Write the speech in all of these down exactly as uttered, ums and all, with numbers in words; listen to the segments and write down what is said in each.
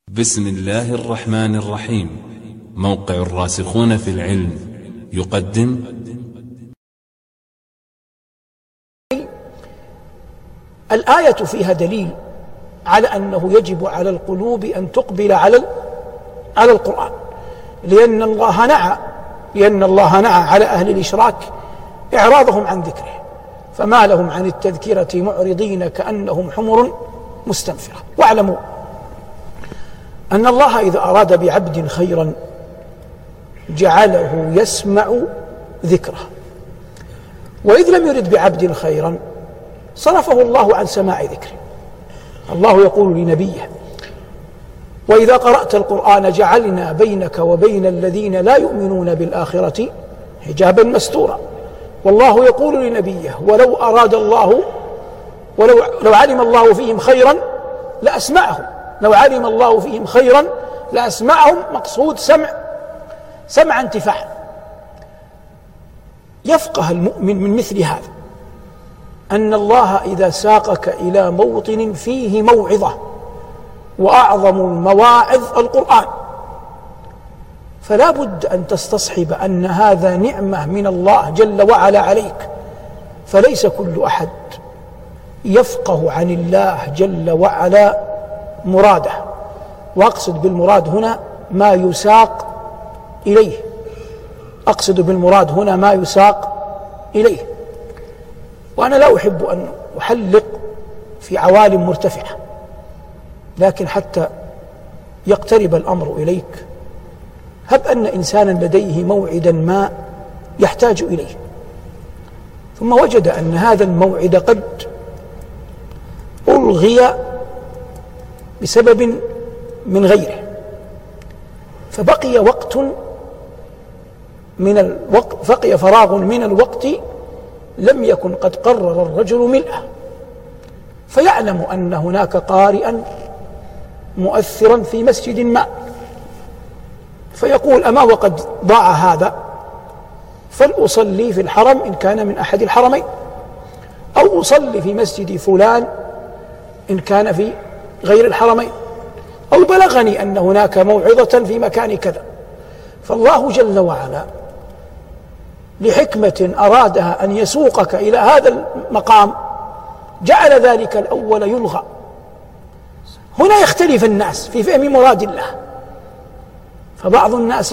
بسم الله الرحمن الرحيم. موقع الراسخون في العلم يقدم الآية فيها دليل على أنه يجب على القلوب أن تقبل على على القرآن، لأن الله نعى لأن الله نعى على أهل الإشراك إعراضهم عن ذكره، فما لهم عن التذكرة معرضين كأنهم حمر مستنفرة. واعلموا أن الله إذا أراد بعبد خيرا جعله يسمع ذكره، وإذ لم يرد بعبد خيرا صرفه الله عن سماع ذكره. الله يقول لنبيه: وإذا قرأت القرآن جعلنا بينك وبين الذين لا يؤمنون بالآخرة حجابا مستورا. والله يقول لنبيه: ولو أراد الله ولو لو علم الله فيهم خيرا لأسمعهم لو علم الله فيهم خيرا لأسمعهم. مقصود سمع سمع انتفاع. يفقه المؤمن من مثل هذا أن الله إذا ساقك إلى موطن فيه موعظة، وأعظم المواعظ القرآن، فلا بد أن تستصحب أن هذا نعمة من الله جل وعلا عليك. فليس كل أحد يفقه عن الله جل وعلا مراده، وأقصد بالمراد هنا ما يساق إليه أقصد بالمراد هنا ما يساق إليه وأنا لا أحب أن أحلق في عوالم مرتفعة، لكن حتى يقترب الأمر إليك، هب أن إنسانا لديه موعدا ما يحتاج إليه، ثم وجد أن هذا الموعد قد ألغي بسبب من غيره، فبقي وقت من الوقت بقي فراغ من الوقت لم يكن قد قرر الرجل ملئه، فيعلم أن هناك قارئا مؤثرا في مسجد ما، فيقول: أما وقد ضاع هذا فلأصلي في الحرم إن كان من أحد الحرمين، أو أصلي في مسجد فلان إن كان في غير الحرمين، أو بلغني أن هناك موعظة في مكان كذا. فالله جل وعلا لحكمة أرادها أن يسوقك إلى هذا المقام جعل ذلك الأول يلغى. هنا يختلف الناس في فهم مراد الله، فبعض الناس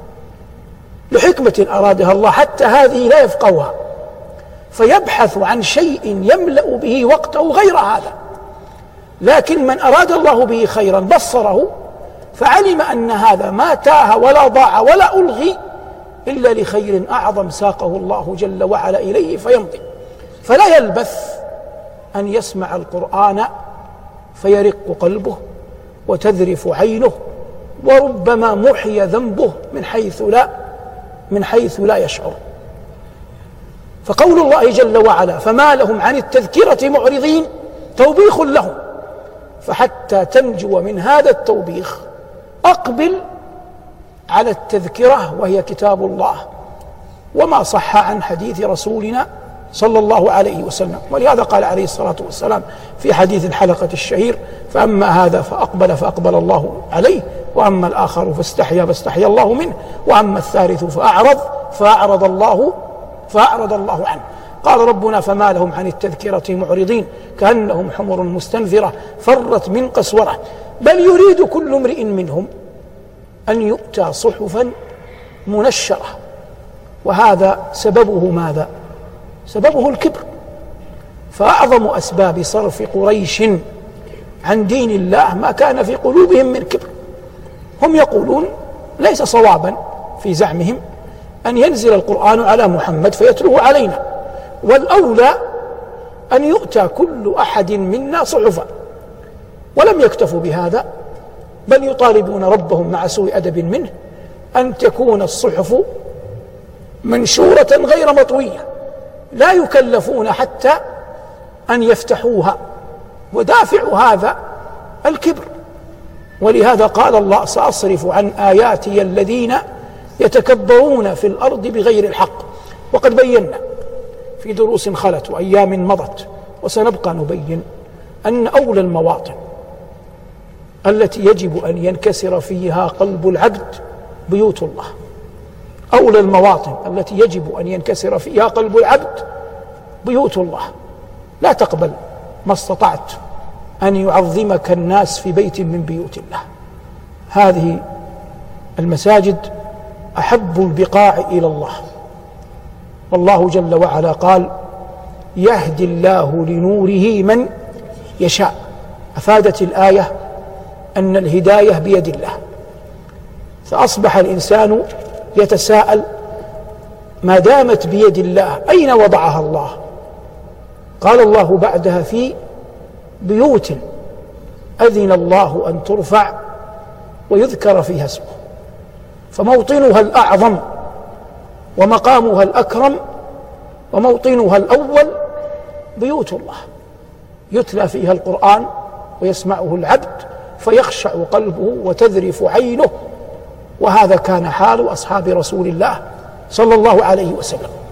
لحكمة أرادها الله حتى هذه لا يفقهها، فيبحث عن شيء يملأ به وقته غير هذا. لكن من أراد الله به خيرا بصره، فعلم أن هذا ما تاه ولا ضاع ولا ألغي إلا لخير أعظم ساقه الله جل وعلا إليه فيمضي. فلا يلبث أن يسمع القرآن فيرق قلبه وتذرف عينه، وربما محي ذنبه من حيث لا من حيث لا يشعر. فقول الله جل وعلا: فما لهم عن التذكرة معرضين، توبيخ لهم. فحتى تنجو من هذا التوبيخ أقبل على التذكرة، وهي كتاب الله وما صح عن حديث رسولنا صلى الله عليه وسلم. ولهذا قال عليه الصلاة والسلام في حديث الحلقة الشهير: فأما هذا فأقبل فأقبل الله عليه، وأما الآخر فاستحيا فاستحيا الله منه، وأما الثالث فأعرض فأعرض الله فأعرض الله عنه. قال ربنا: فما لهم عن التذكرة معرضين كأنهم حمر مستنفرة فرت من قسورة، بل يريد كل امرئ منهم أن يؤتى صحفا منشرة. وهذا سببه ماذا؟ سببه الكبر. فأعظم أسباب صرف قريش عن دين الله ما كان في قلوبهم من كبر. هم يقولون ليس صوابا في زعمهم أن ينزل القرآن على محمد فيتلوه علينا، والأولى أن يؤتى كل أحد منا صحفا. ولم يكتفوا بهذا، بل يطالبون ربهم مع سوء أدب منه أن تكون الصحف منشورة غير مطوية، لا يكلفون حتى أن يفتحوها، ودافع هذا الكبر. ولهذا قال الله: سأصرف عن آياتي الذين يتكبرون في الأرض بغير الحق. وقد بينا في دروس خلت وأيام مضت وسنبقى نبين أن أولى المواطن التي يجب أن ينكسر فيها قلب العبد بيوت الله. أولى المواطن التي يجب أن ينكسر فيها قلب العبد بيوت الله. لا تقبل ما استطعت أن يعظمك الناس في بيت من بيوت الله. هذه المساجد أحب البقاع إلى الله، والله جل وعلا قال: يهدي الله لنوره من يشاء. أفادت الآية أن الهداية بيد الله، فأصبح الإنسان يتساءل: ما دامت بيد الله أين وضعها الله؟ قال الله بعدها: في بيوت أذن الله أن ترفع ويذكر فيها اسمه. فموطنها الأعظم ومقامها الأكرم وموطنها الأول بيوت الله، يتلى فيها القرآن ويسمعه العبد فيخشع قلبه وتذرف عينه. وهذا كان حال أصحاب رسول الله صلى الله عليه وسلم.